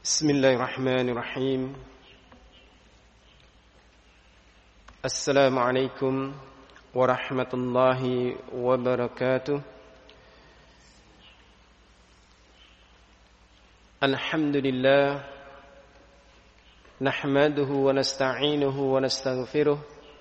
Bismillahirrahmanirrahim. Assalamualaikum warahmatullahi wabarakatuh. Alhamdulillah, nahmaduhu wa nasta'inuhu wa nastaghfiruh,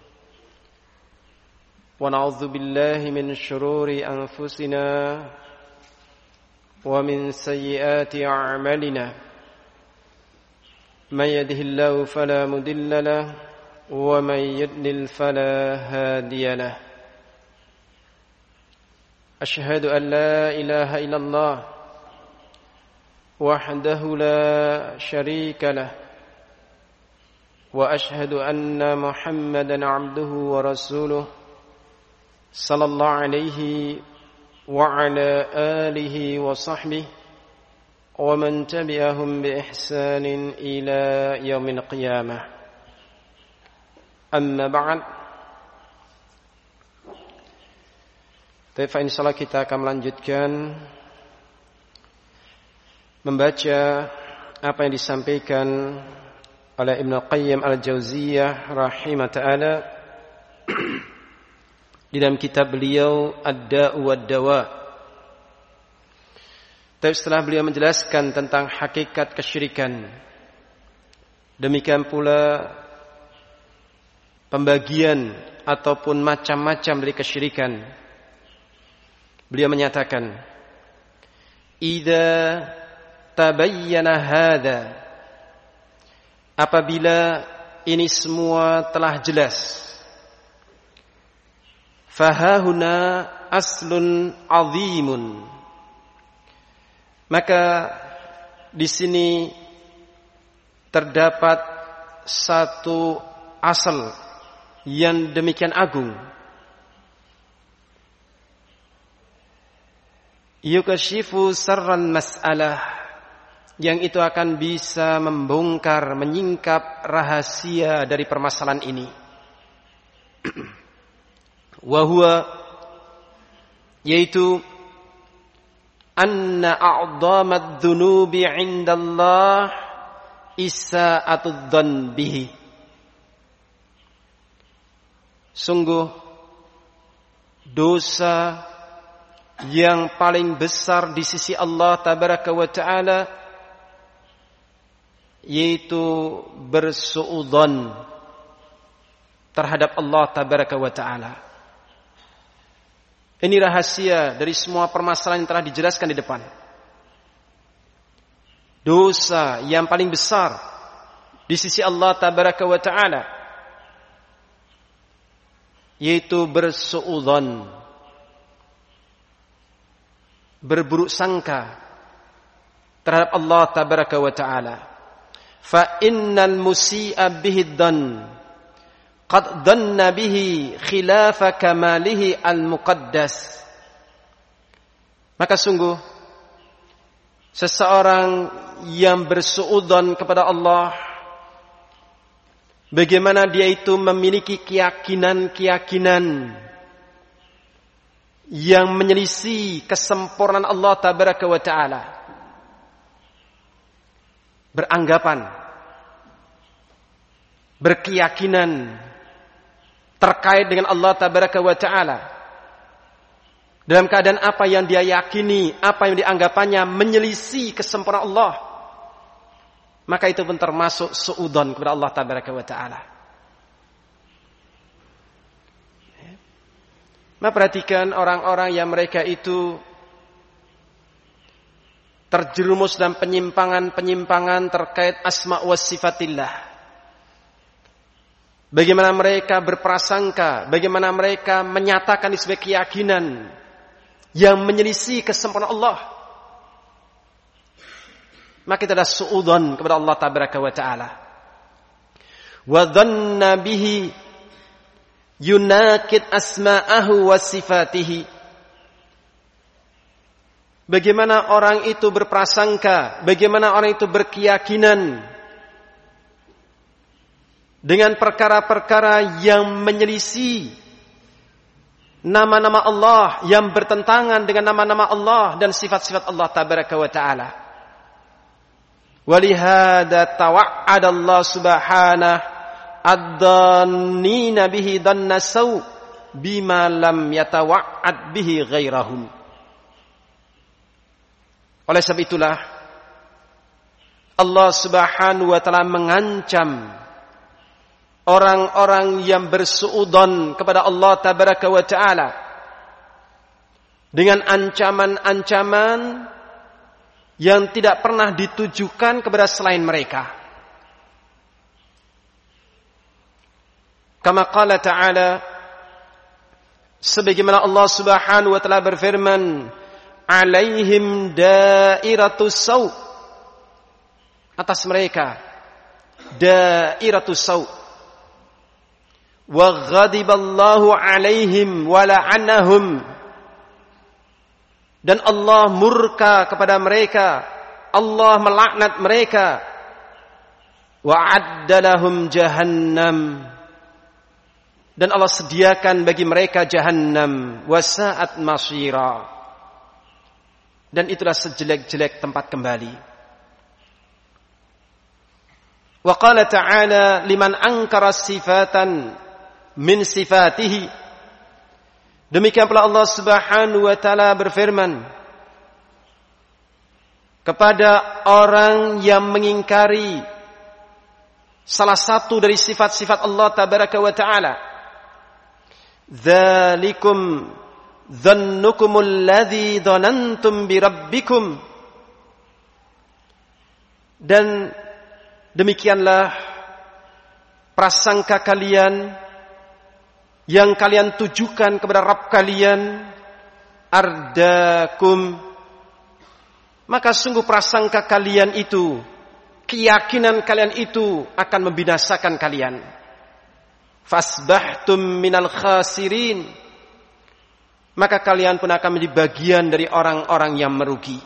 wa na'udzu billahi min shururi anfusina wa min sayyiati a'malina. من يهده الله فلا مضل له ومن يضلل فلا هادي له أشهد أن لا إله إلا الله وحده لا شريك له وأشهد أن محمدا عبده ورسوله صلى الله عليه وعلى آله وصحبه ومن تبعهم بإحسان إلى يوم القيامة أما بعد. Insyaallah kita akan melanjutkan membaca apa yang disampaikan oleh Ibnu Qayyim Al-Jauziyah rahimah ta'ala di dalam kitab beliau Ad-Da'u wad-Dawa. Tapi setelah beliau menjelaskan tentang hakikat kesyirikan, demikian pula pembagian ataupun macam-macam dari kesyirikan, beliau menyatakan, "Idza tabayyana hadza", apabila ini semua telah jelas, fahahuna aslun azimun, maka di sini terdapat satu asal yang demikian agung. Yukashifu sarran mas'alah, yang itu akan bisa membongkar, menyingkap rahasia dari permasalahan ini. Wa huwa, yaitu anna a'dhamad dhunubi 'indallah isa'atud dhann bihi. Sungguh dosa yang paling besar di sisi Allah tabaraka wa ta'ala yaitu bersuudzon terhadap Allah tabaraka wa ta'ala. Ini rahasia dari semua permasalahan yang telah dijelaskan di depan. Dosa yang paling besar di sisi Allah tabaraka wa ta'ala yaitu bersuudzon, berburuk sangka terhadap Allah tabaraka wa ta'ala. Fa innal musi'a bihi dhann qad dhanna bihi khilafa kamalihi al-muqaddas. Maka sungguh seseorang yang bersuudzon kepada Allah, bagaimana dia itu memiliki keyakinan-keyakinan yang menyelisih kesempurnaan Allah tabaraka wa ta'ala, beranggapan, berkeyakinan terkait dengan Allah tabaraka wa ta'ala dalam keadaan apa yang dia yakini, apa yang dianggapannya menyelisih kesempurnaan Allah, maka itu pun termasuk suudzon kepada Allah tabaraka wa ta'ala. Nah, perhatikan orang-orang yang mereka itu terjerumus dalam penyimpangan-penyimpangan terkait asma wa sifatillah. Bagaimana mereka berprasangka, bagaimana mereka menyatakan sebagai keyakinan yang menyelisih kesempurnaan Allah. Maka itu adalah suudzon kepada Allah tabaraka wa ta'ala. Wa dhanna bihi yunakid asma'ahu wa sifatihi. Bagaimana orang itu berprasangka, bagaimana orang itu berkeyakinan dengan perkara-perkara yang menyelisih nama-nama Allah, yang bertentangan dengan nama-nama Allah dan sifat-sifat Allah tabaraka wa ta'ala. Walihada tawa'ada Allah subhanahu ad-dannina bihi dhanna saw bima lam yatawa'ad bihi ghairahum. Oleh sebab itulah Allah subhanahu wa ta'ala mengancam orang-orang yang bersuudzon kepada Allah tabaraka wa ta'ala dengan ancaman-ancaman yang tidak pernah ditujukan kepada selain mereka. Kama qala ta'ala, sebagaimana Allah subhanahu wa ta'ala berfirman, alaihim dairatus saw, atas mereka dairatus saw, wa ghadiballahu alaihim wa la'anahum, dan Allah murka kepada mereka, Allah melaknat mereka, wa addalahum jahannam, dan Allah sediakan bagi mereka jahannam, wa sa'at masira, dan itulah sejelek-jelek tempat kembali. Wa qala ta'ala liman ankara sifatan min sifatihi, demikian pula Allah subhanahu wa ta'ala berfirman kepada orang yang mengingkari salah satu dari sifat-sifat Allah tabaraka wa ta'ala, dzalikum dhannukumul ladzi dhanantum bi rabbikum, dan demikianlah prasangka kalian yang kalian tujukan kepada Rabb kalian, ardakum, maka sungguh prasangka kalian itu, keyakinan kalian itu akan membinasakan kalian. Fasbahtum minal khasirin, maka kalian pun akan menjadi bagian dari orang-orang yang merugi.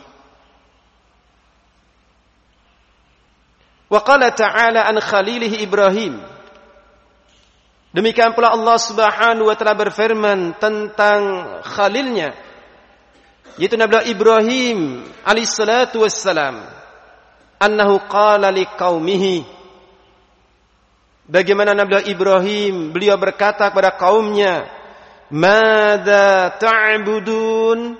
Wa qala ta'ala an khalilihi Ibrahim, demikian pula Allah subhanahu wa ta'ala berfirman tentang khalilnya, yaitu Nabi Ibrahim alaihissalatu wassalam, annahu qala liqaumihi, bagaimana Nabi Ibrahim, beliau berkata kepada kaumnya, madza ta'budun,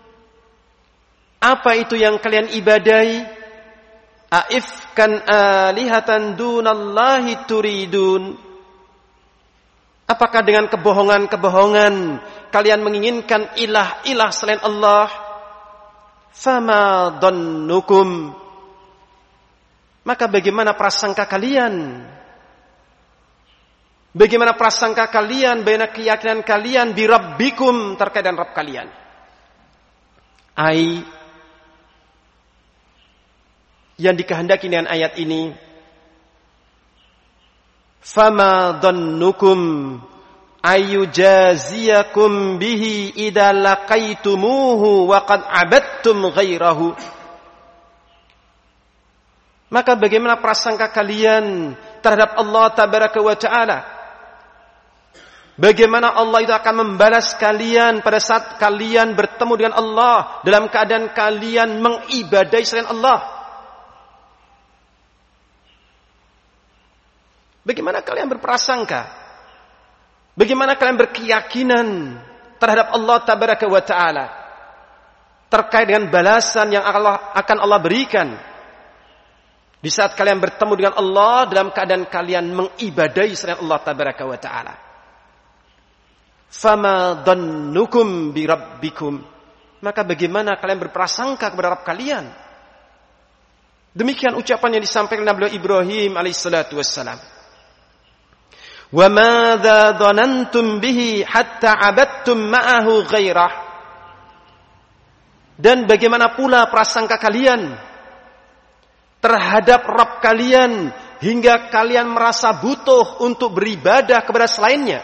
apa itu yang kalian ibadai, aifkan alihatan dunallahi turidun, apakah dengan kebohongan-kebohongan kalian menginginkan ilah-ilah selain Allah? Fama dhannukum, maka bagaimana prasangka kalian? Bagaimana prasangka kalian, bagaimana keyakinan kalian bi rabbikum, terkait dengan Rabb kalian? Ai, yang dikehendaki dengan ayat ini, fama dhannukum ayyujaziyakum bihi idza laqaitumuhu wa qad abadtum ghairahu, maka bagaimana prasangka kalian terhadap Allah tabaraka wa ta'ala? Bagaimana Allah itu akan membalas kalian pada saat kalian bertemu dengan Allah dalam keadaan kalian mengibadai selain Allah? Bagaimana kalian berprasangka? Bagaimana kalian berkeyakinan terhadap Allah tabaraka wa ta'ala terkait dengan balasan yang akan Allah berikan di saat kalian bertemu dengan Allah dalam keadaan kalian mengibadai selain Allah tabaraka wa ta'ala? Fama dhannukum bi rabbikum, maka bagaimana kalian berprasangka kepada Rabb kalian? Demikian ucapan yang disampaikan Nabi Ibrahim alaihissalatu wassalam. Wa madza dhanantum bihi hatta abadtum ma'ahu ghairah, dan bagaimana pula prasangka kalian terhadap Rabb kalian hingga kalian merasa butuh untuk beribadah kepada selainnya?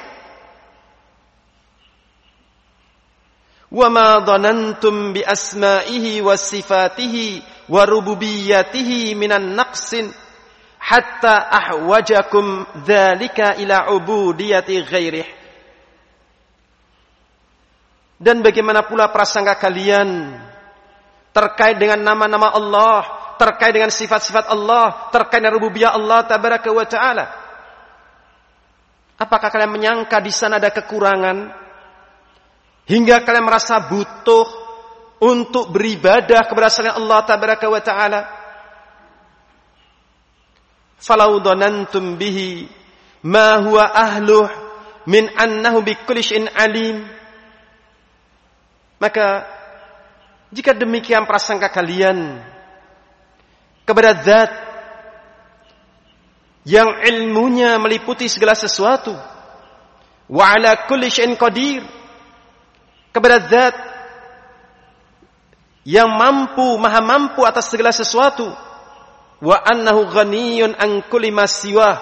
Wa ma dhanantum bi asma'ihi wa sifatihi wa rububiyyatihi minan naqsin hatta ahwajakum dzalika ila ubudiyati ghairih, dan bagaimana pula prasangka kalian terkait dengan nama-nama Allah, terkait dengan sifat-sifat Allah, terkait dengan rububiyah Allah tabaraka wa ta'ala. Apakah kalian menyangka di sana ada kekurangan hingga kalian merasa butuh untuk beribadah kepada selain Allah tabaraka wa ta'ala? Falau dhanantum bihi ma huwa ahluh min annahu bikulli syai'in alim. Maka jika demikian prasangka kalian kepada zat yang ilmunya meliputi segala sesuatu, wa ala kulli syai'in qadir, kepada zat yang maha mampu atas segala sesuatu, wa annahu ghaniyun an kulli ma siwah,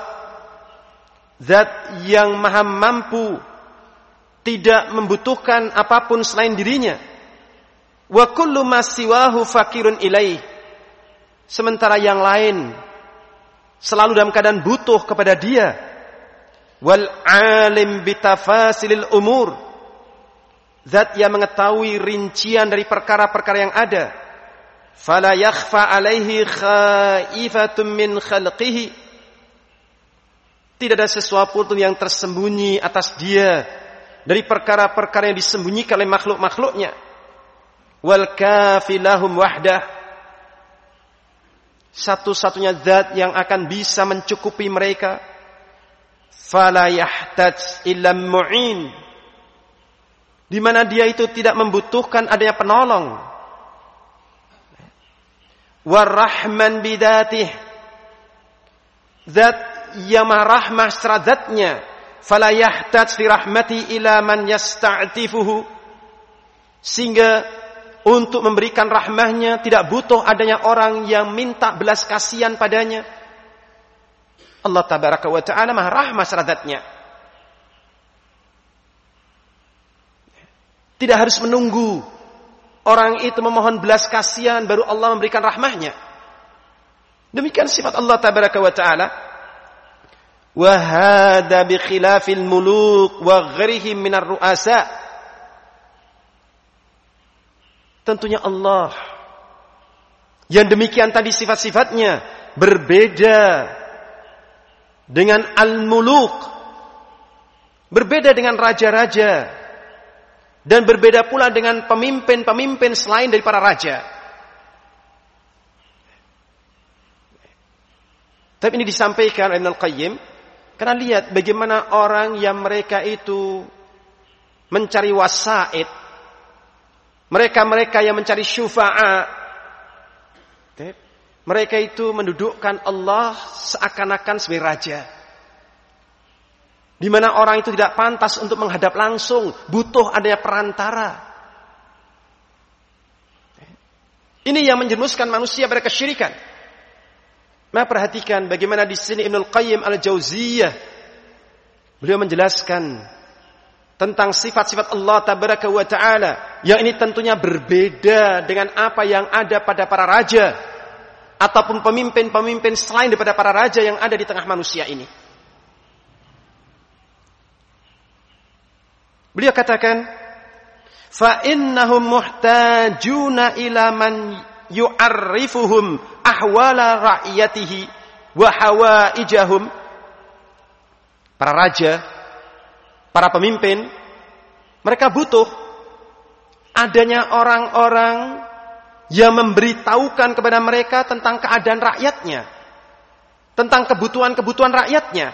zat yang maha mampu tidak membutuhkan apapun selain dirinya, wa kullu ma siwahu fakirun ilaih, sementara yang lain selalu dalam keadaan butuh kepada dia. Wal alim bitafasilil umur, zat yang mengetahui rincian dari perkara-perkara yang ada. Fala yakhfa alaihi khaifatun min khalqihi, tidak ada sesuatu pun yang tersembunyi atas dia dari perkara-perkara yang disembunyikan oleh makhluk-makhluknya. Wal kafilahum wahdah, satu-satunya zat yang akan bisa mencukupi mereka. Fala yahtaj illa mu'in, di mana dia itu tidak membutuhkan adanya penolong. Warrahman bidatih, zat yang maha rahmah secara zatnya. Fala yahtaj li rahmati ila man yasta'tifuhu, sehingga untuk memberikan rahmahnya tidak butuh adanya orang yang minta belas kasihan padanya. Allah tabaraka wa ta'ala maha rahmah secara zatnya. Tidak harus menunggu orang itu memohon belas kasihan baru Allah memberikan rahmahnya. Demikian sifat Allah tabaraka wa ta'ala. Wa hadha bi khilafil muluk wa ghairihim minar ru'asa. Tentunya Allah yang demikian tadi sifat-sifatnya berbeda dengan al-muluk, berbeda dengan raja-raja, dan berbeda pula dengan pemimpin-pemimpin selain dari para raja. Tapi ini disampaikan oleh Ibnu Al-Qayyim karena lihat bagaimana orang yang mereka itu mencari wasaid, mereka-mereka yang mencari syufa'a, mereka itu mendudukkan Allah seakan-akan sebagai raja, di mana orang itu tidak pantas untuk menghadap langsung, butuh adanya perantara. Ini yang menjerumuskan manusia pada kesyirikan. Maka perhatikan bagaimana di sini Ibnu Qayyim Al-Jauziyah beliau menjelaskan tentang sifat-sifat Allah tabaraka wa ta'ala yang ini tentunya berbeda dengan apa yang ada pada para raja ataupun pemimpin-pemimpin selain daripada para raja yang ada di tengah manusia ini. Beliau katakan, fa innahum muhtajuna ila man yu'arrifuhum ahwala ra'iyatihi wa hawaijahum. Para raja, para pemimpin, mereka butuh adanya orang-orang yang memberitahukan kepada mereka tentang keadaan rakyatnya, tentang kebutuhan-kebutuhan rakyatnya.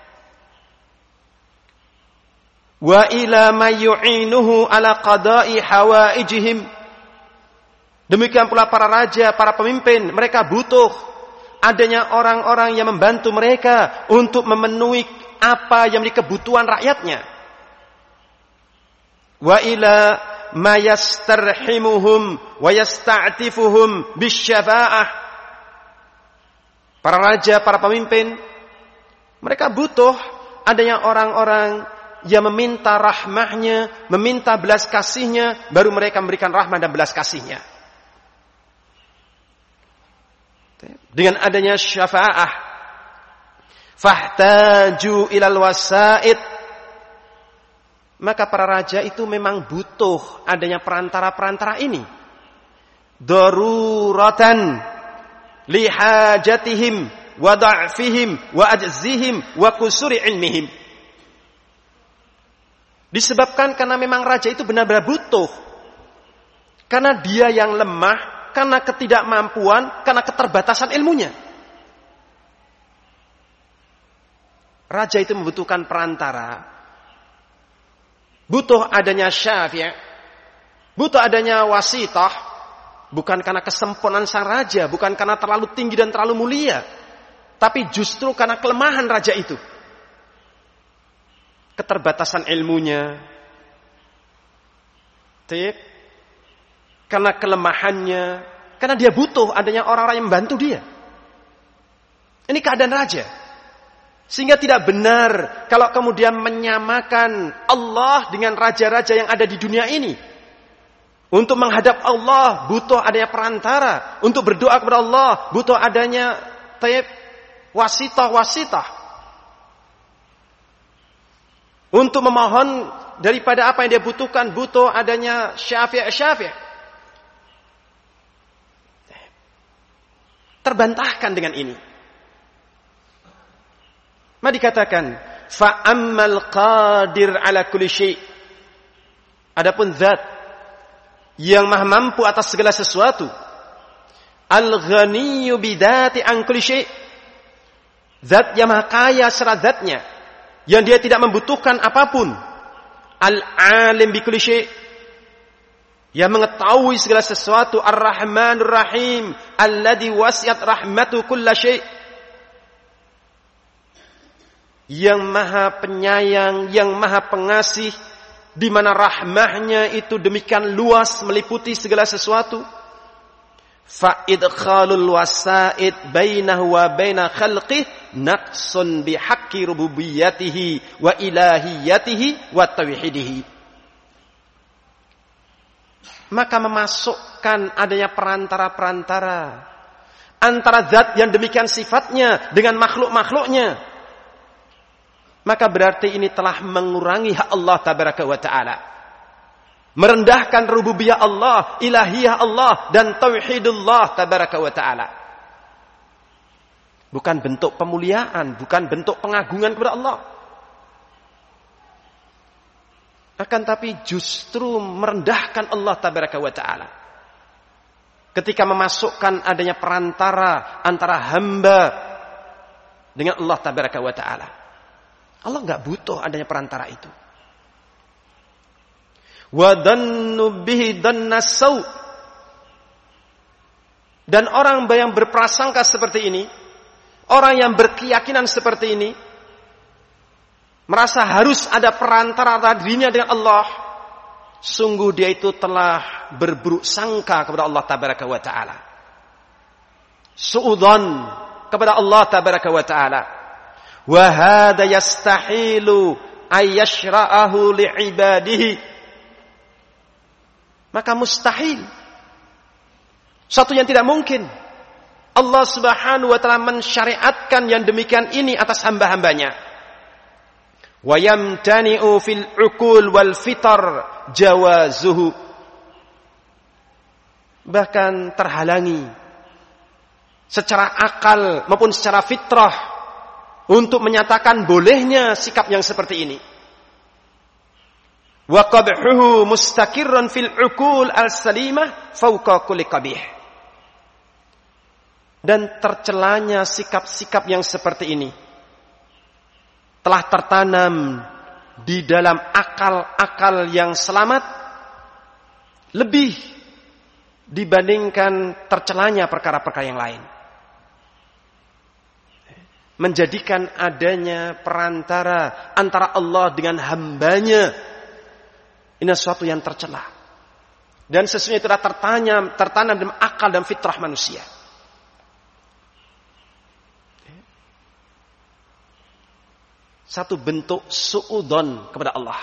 Wa ila may yu'inuhu ala qada'i hawaijihim. Demikian pula para raja, para pemimpin, mereka butuh adanya orang-orang yang membantu mereka untuk memenuhi apa yang menjadi kebutuhan rakyatnya. Wa ila ma yastarhimuhum wa yasta'tifuhum bisyafa'ah. Para raja, para pemimpin, mereka butuh adanya orang-orang yang meminta rahmahnya, meminta belas kasihnya, baru mereka memberikan rahmah dan belas kasihnya. Dengan adanya syafa'ah, fahtaju ilal wasaid, maka para raja itu memang butuh adanya perantara-perantara ini. Daruratan, lihajatihim wa da'fihim wa ajzihim wa kusuri ilmihim. Disebabkan karena memang raja itu benar-benar butuh. Karena dia yang lemah, karena ketidakmampuan, karena keterbatasan ilmunya. Raja itu membutuhkan perantara. Butuh adanya syafi', butuh adanya wasitah, bukan karena kesempurnaan sang raja, bukan karena terlalu tinggi dan terlalu mulia, tapi justru karena kelemahan raja itu. Keterbatasan ilmunya, karena kelemahannya, karena dia butuh adanya orang-orang yang membantu dia. Ini keadaan raja. Sehingga tidak benar kalau kemudian menyamakan Allah dengan raja-raja yang ada di dunia ini. Untuk menghadap Allah butuh adanya perantara. Untuk berdoa kepada Allah butuh adanya wasitah. Untuk memohon daripada apa yang dia butuhkan butuh adanya syafi'. Terbantahkan dengan ini. Maka dikatakan fa'ammal qadir ala kulli syai'. Adapun zat yang maha mampu atas segala sesuatu, al-ghaniyyu bidzati an kulli syai'. Zat yang maha kaya secara zatnya, yang dia tidak membutuhkan apapun. Al-alim bi kulli syai', yang mengetahui segala sesuatu. Ar-Rahmanur Rahim, alladzi wasi'at rahmatu kulla syai', yang maha penyayang, yang maha pengasih, di mana rahmahnya itu demikian luas meliputi segala sesuatu. Fa idkhalul wasaid bainahu wa baina khalqihi naqsun bihaqqi rububiyyatihi wa ilahiyatihi wa tauhidihi. Maka memasukkan adanya perantara-perantara antara zat yang demikian sifatnya dengan makhluk-makhluknya, maka berarti ini telah mengurangi hak Allah tabaraka wa ta'ala, merendahkan rububiyah Allah, ilahiyah Allah, dan tauhidullah tabaraka wa ta'ala. Bukan bentuk pemuliaan, bukan bentuk pengagungan kepada Allah, akan tapi justru merendahkan Allah tabaraka wa ta'ala ketika memasukkan adanya perantara antara hamba dengan Allah tabaraka wa ta'ala. Allah enggak butuh adanya perantara itu. Wa dhannu bihi dhannas sau'. Dan orang yang berprasangka seperti ini, orang yang berkeyakinan seperti ini, merasa harus ada perantara antara dirinya dengan Allah, sungguh dia itu telah berburuk sangka kepada Allah tabaraka wa ta'ala. Su'udzon kepada Allah tabaraka wa ta'ala. Wa hadha yastahilu ay yashra'ahu li'ibadihi. Maka mustahil, satu yang tidak mungkin, Allah subhanahu wa ta'ala mensyariatkan yang demikian ini atas hamba-hambanya. Wa yamtani'u fil uqul wal fitar jawazuhu. Bahkan terhalangi secara akal maupun secara fitrah untuk menyatakan bolehnya sikap yang seperti ini. Wa qabhuhu mustaqirrun fil uqul al-salimah fawqa kulli qabih. Dan tercelanya sikap-sikap yang seperti ini telah tertanam di dalam akal-akal yang selamat lebih dibandingkan tercelanya perkara-perkara yang lain. Menjadikan adanya perantara antara Allah dengan hambanya, ini sesuatu yang tercela. Dan sesungguhnya itu telah tertanam dalam akal dan fitrah manusia. Satu bentuk su'udon kepada Allah.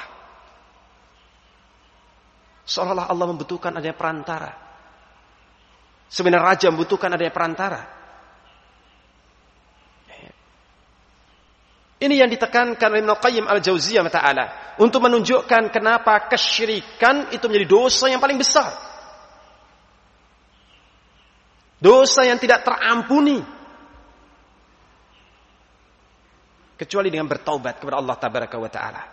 Seolah-olah Allah membutuhkan adanya perantara. Sebenarnya raja membutuhkan adanya perantara. Ini yang ditekankan oleh Ibnu Qayyim al-Jauziyah ta'ala untuk menunjukkan kenapa kesyirikan itu menjadi dosa yang paling besar. dosa yang tidak terampuni kecuali dengan bertaubat kepada Allah tabaraka wa taala.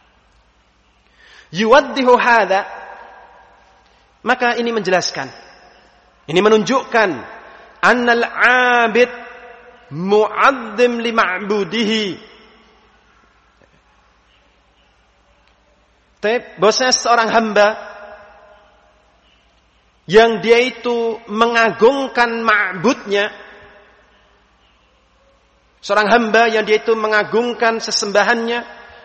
Yuwaddihu hadza, maka ini menjelaskan, ini menunjukkan annal 'abid mu'azzim li ma'budihi. Bahwasanya seorang hamba yang dia itu mengagungkan ma'budnya, seorang hamba yang dia itu mengagungkan sesembahannya,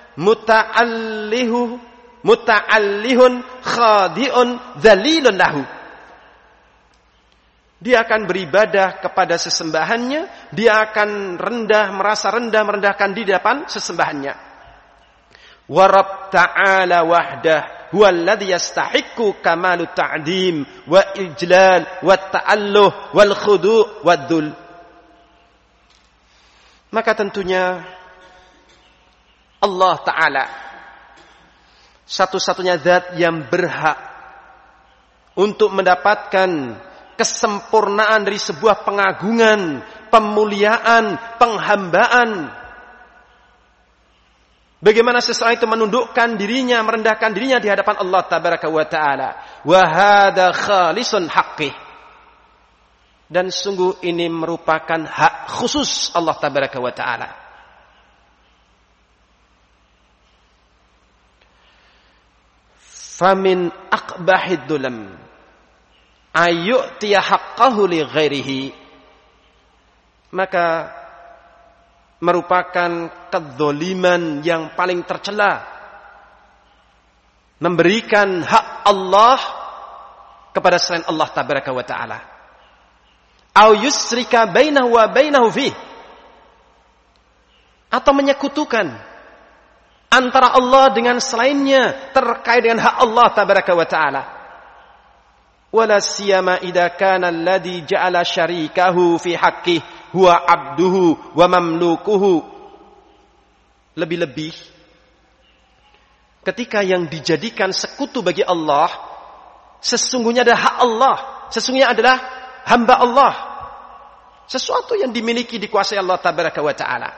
muta'allihun khadi'un dzalilun lahu. Dia akan beribadah kepada sesembahannya, dia akan merasa rendah, merendahkan di depan sesembahannya. Wa Rabb ta'ala wahdah huwa alladhi yastahiqqu kamalut ta'dim wa ijlal wa ta'alluh wal khudu' wad dhul. Maka tentunya Allah Ta'ala satu-satunya zat yang berhak untuk mendapatkan kesempurnaan dari sebuah pengagungan, pemuliaan, penghambaan. Bagaimana seseorang itu menundukkan dirinya, merendahkan dirinya di hadapan Allah Tabaraka wa Ta'ala. Wa hadza khalisun haqqih. Dan sungguh ini merupakan hak khusus Allah Tabaraka wa Ta'ala. Famin aqbahid dulam ayyu'tiya haqqahu li ghairihi. Maka merupakan kedzaliman yang paling tercela, memberikan hak Allah kepada selain Allah Tabaraka wa Ta'ala. Au yusrika bainahu wa bainahu fi, atau menyekutukan antara Allah dengan selainnya terkait dengan hak Allah Tabaraka wa Ta'ala. Wala siyama idza kana alladhi ja'ala syarikahu fi haqqihi huwa 'abduhu wa mamlukuhu. Lebih-lebih ketika yang dijadikan sekutu bagi Allah sesungguhnya adalah hak Allah, sesungguhnya adalah hamba Allah, sesuatu yang dimiliki, dikuasai Allah Tabaraka wa Ta'ala.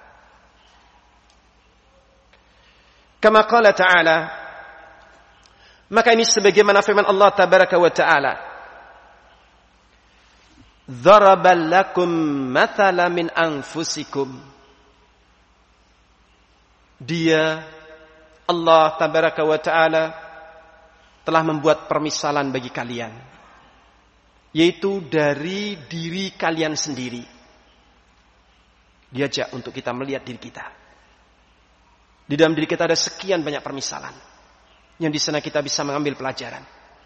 Kama qala ta'ala, maka ini sebagaimana firman Allah Tabaraka wa Ta'ala, Dharaba lakum mathala min anfusikum. Dia, Allah Tabaraka wa Ta'ala, telah membuat permisalan bagi kalian, yaitu dari diri kalian sendiri. Diajak untuk kita melihat diri kita. Di dalam diri kita ada sekian banyak permisalan yang di sana kita bisa mengambil pelajaran.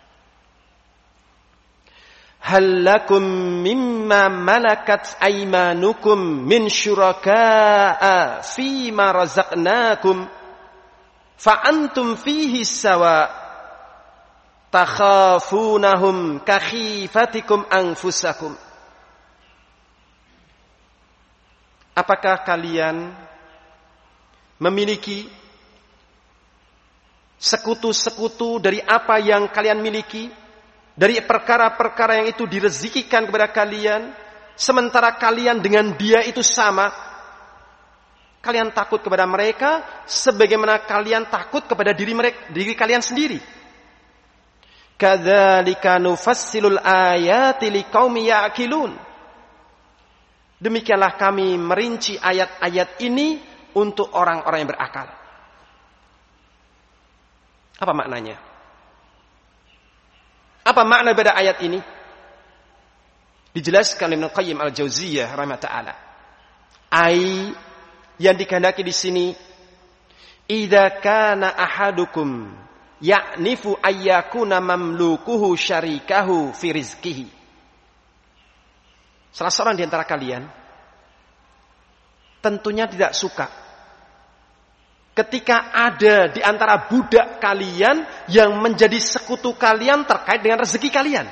Hal lakum mimma malakat aymanukum min syuraka'a fima razaqnakum fa antum fihi sawa takhafunahum kakhifatikum anfusakum. Apakah kalian memiliki sekutu-sekutu dari apa yang kalian miliki, dari perkara-perkara yang itu direzekikan kepada kalian, sementara kalian dengan dia itu sama? Kalian takut kepada mereka sebagaimana kalian takut kepada diri kalian sendiri. Kadzalika nufassilul ayati liqaumin ya'qilun. Demikianlah kami merinci ayat-ayat ini untuk orang-orang yang berakal. Apa maknanya? Apa makna pada ayat ini? Dijelaskan oleh Ibnu Qayyim al-Jauziyah rahimahullah ta'ala. Yang dikehendaki di sini, idza kana ahadukum ya'nifu ayyakuna mamlukuhu syarikahu fi rizqihi. Salah seorang di antara kalian tentunya tidak suka ketika ada di antara budak kalian yang menjadi sekutu kalian terkait dengan rezeki kalian.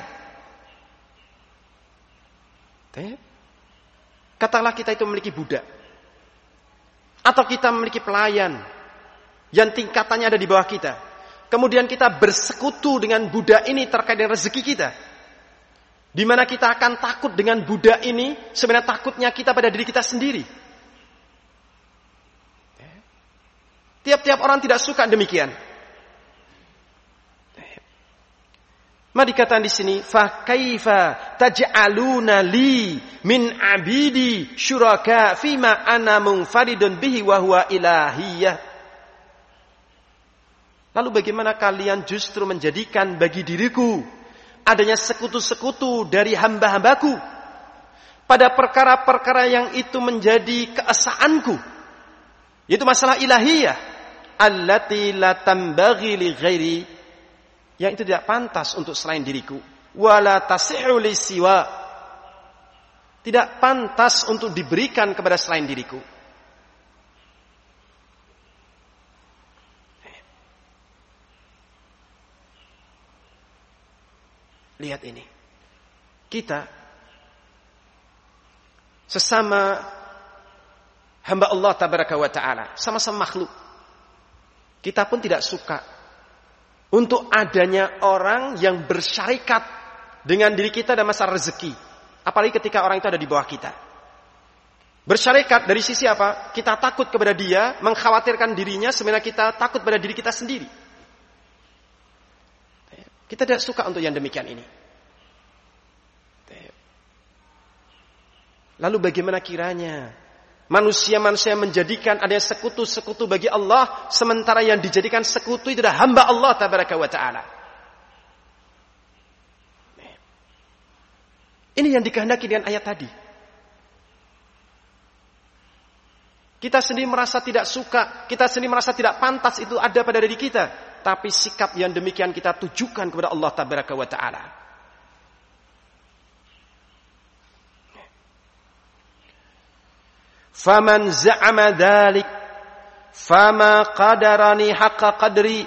Katakanlah kita itu memiliki budak, atau kita memiliki pelayan yang tingkatannya ada di bawah kita. Kemudian kita bersekutu dengan budak ini terkait dengan rezeki kita. Di mana kita akan takut dengan budak ini, sebenarnya takutnya kita pada diri kita sendiri. Tiap-tiap orang tidak suka demikian. Maka dikatakan di sini, fa kaifa taj'aluna li min abidi syuraka fima ana munfaridun bihi wa huwa ilahiyah. Lalu bagaimana kalian justru menjadikan bagi diriku adanya sekutu-sekutu dari hamba-hambaku pada perkara-perkara yang itu menjadi keesaanku, yaitu masalah ilahiyah, allati la tambaghi li ghairi, yang itu tidak pantas untuk selain diriku, wala tasihhu li siwa, tidak pantas untuk diberikan kepada selain diriku. Lihat ini. Kita sesama hamba Allah tabaraka wa taala, sama-sama makhluk. Kita pun tidak suka untuk adanya orang yang bersyarikat dengan diri kita dalam masalah rezeki. Apalagi ketika orang itu ada di bawah kita. Bersyarikat dari sisi apa? Kita takut kepada dia, mengkhawatirkan dirinya, sebenarnya kita takut pada diri kita sendiri. Kita tidak suka untuk yang demikian ini. Lalu bagaimana kiranya manusia-manusia menjadikan adanya sekutu-sekutu bagi Allah, sementara yang dijadikan sekutu itu adalah hamba Allah tabaraka wa ta'ala. Ini yang dikehendaki dengan ayat tadi. Kita sendiri merasa tidak suka, kita sendiri merasa tidak pantas itu ada pada diri kita. Tapi sikap yang demikian kita tujukan kepada Allah tabaraka wa ta'ala. Faman za'ama dhalik fama qadarani haqqa qadri.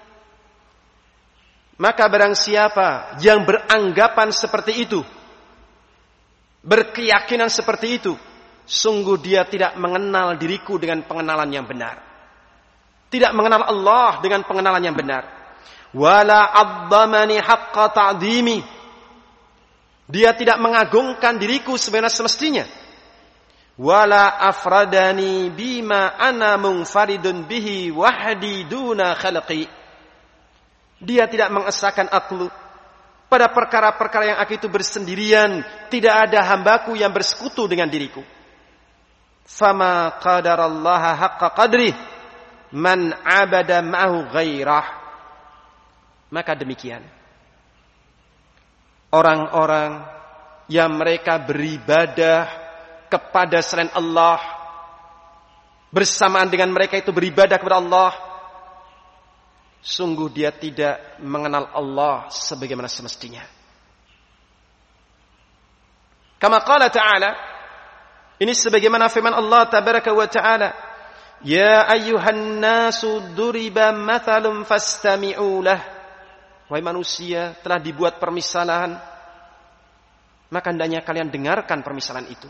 Maka barang siapa yang beranggapan seperti itu, berkeyakinan seperti itu, sungguh dia tidak mengenal diriku dengan pengenalan yang benar. Tidak mengenal Allah dengan pengenalan yang benar. Wala 'azzamani haqqa ta'dhimi. Dia tidak mengagungkan diriku sebagaimana semestinya. Wala afradani bima ana munfaridun bihi wahdi duna khalqi. Dia tidak mengesahkan aku pada perkara-perkara yang aku itu bersendirian, tidak ada hambaku yang bersekutu dengan diriku. Fama qadarallaha haqqa qadrih man abada ma'hu ghairah. Maka demikian orang-orang yang mereka beribadah kepada selain Allah, bersamaan dengan mereka itu beribadah kepada Allah, sungguh dia tidak mengenal Allah sebagaimana semestinya. Kama qala ta'ala, ini sebagaimana firman Allah tabaraka wa ta'ala, ya ayyuhan nasu duriba mathalun fastami'u lah. Wahai manusia, telah dibuat permisalan, maka hendaknya kalian dengarkan permisalan itu.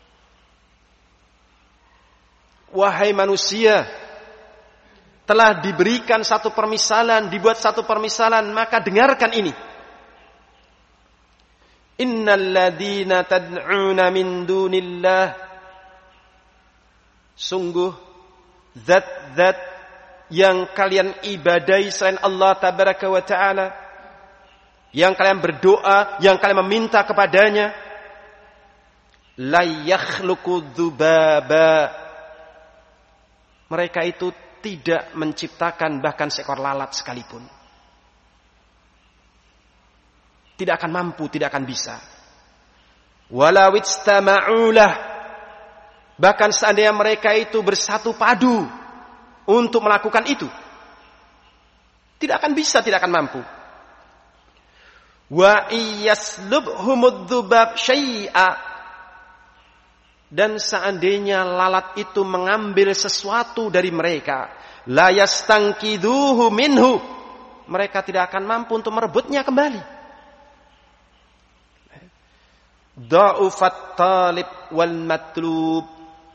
Wahai manusia, telah diberikan satu permisalan, dibuat satu permisalan, maka dengarkan ini. Innal ladzina tad'una min dunillah, sungguh zat-zat yang kalian ibadai selain Allah tabaraka wa ta'ala, yang kalian berdoa, yang kalian meminta kepadanya, la yakhluqu dzubaba, mereka itu tidak menciptakan bahkan seekor lalat sekalipun. Tidak akan mampu, tidak akan bisa. Walau istama'ulah, bahkan seandainya mereka itu bersatu padu untuk melakukan itu, tidak akan bisa, tidak akan mampu. Wa iyaslubhumud dzubab syai'a, dan seandainya lalat itu mengambil sesuatu dari mereka, la yastanqidhuhu minhu, mereka tidak akan mampu untuk merebutnya kembali. Dha'ufat talib wal matlub,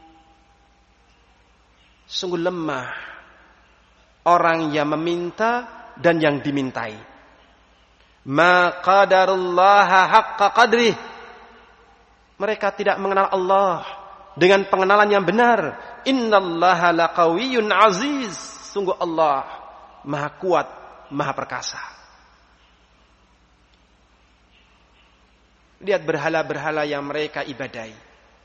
sungguh lemah orang yang meminta dan yang dimintai. Ma qadarullaha haqqa qadrih. Mereka tidak mengenal Allah dengan pengenalan yang benar. Innallaha laqawiyyun aziz. Sungguh Allah Maha kuat, Maha perkasa. Lihat berhala-berhala yang mereka ibadahi.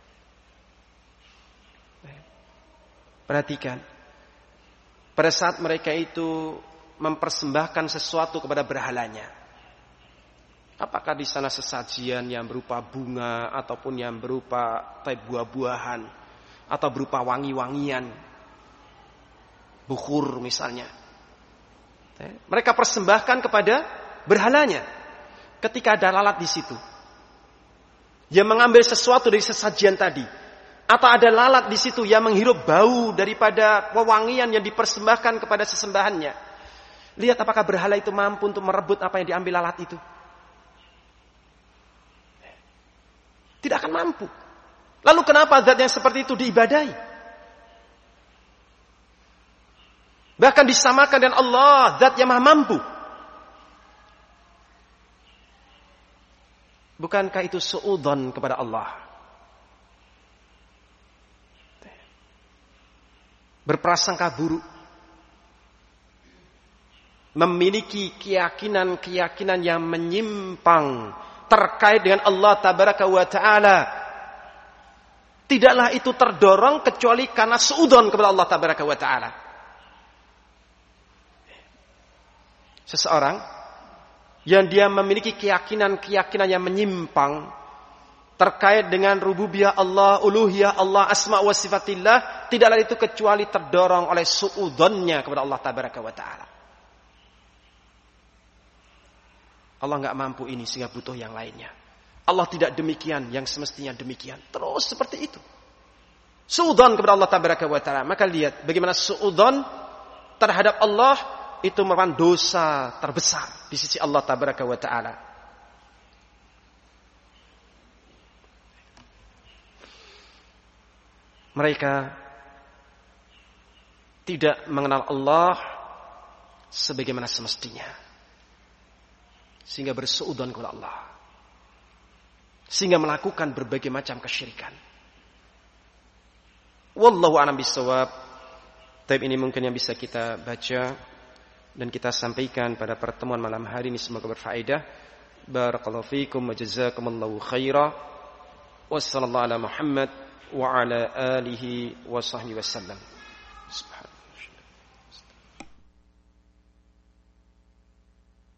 Perhatikan. Pada saat mereka itu mempersembahkan sesuatu kepada berhalanya. Apakah di sana sesajian yang berupa bunga ataupun yang berupa buah-buahan atau berupa wangi-wangian, bukhur misalnya. Mereka persembahkan kepada berhalanya. Ketika ada lalat di situ, yang mengambil sesuatu dari sesajian tadi, atau ada lalat di situ yang menghirup bau daripada wewangian yang dipersembahkan kepada sesembahannya. Lihat apakah berhala itu mampu untuk merebut apa yang diambil lalat itu. Tidak akan mampu. Lalu kenapa zat yang seperti itu diibadahi? Bahkan disamakan dengan Allah, zat yang maha mampu. Bukankah itu suudzon kepada Allah? Berprasangka buruk. Memiliki keyakinan-keyakinan yang menyimpang terkait dengan Allah tabaraka wa ta'ala. Tidaklah itu terdorong kecuali karena suudzon kepada Allah tabaraka wa ta'ala. Seseorang yang dia memiliki keyakinan-keyakinan yang menyimpang terkait dengan rububiyah Allah, uluhiyah Allah, asma wa sifatillah, tidaklah itu kecuali terdorong oleh suudzonnya kepada Allah tabaraka wa ta'ala. Allah enggak mampu ini sehingga butuh yang lainnya. Allah tidak demikian yang semestinya demikian. Terus seperti itu. Suudzon kepada Allah tabaraka wa ta'ala. Maka lihat bagaimana suudzon terhadap Allah itu merupakan dosa terbesar di sisi Allah tabaraka wa ta'ala. Mereka tidak mengenal Allah sebagaimana semestinya. Sehingga bersuudzon kepada Allah. Sehingga melakukan berbagai macam kesyirikan. Wallahu a'lam bishawab. Tapi ini mungkin yang bisa kita baca dan kita sampaikan pada pertemuan malam hari ini, semoga berfaedah. Barakallahu fiikum wa jazakumullahu khaira. Wassallallahu ala Muhammad wa ala alihi wa sahbihi wasallam. Subhanallah.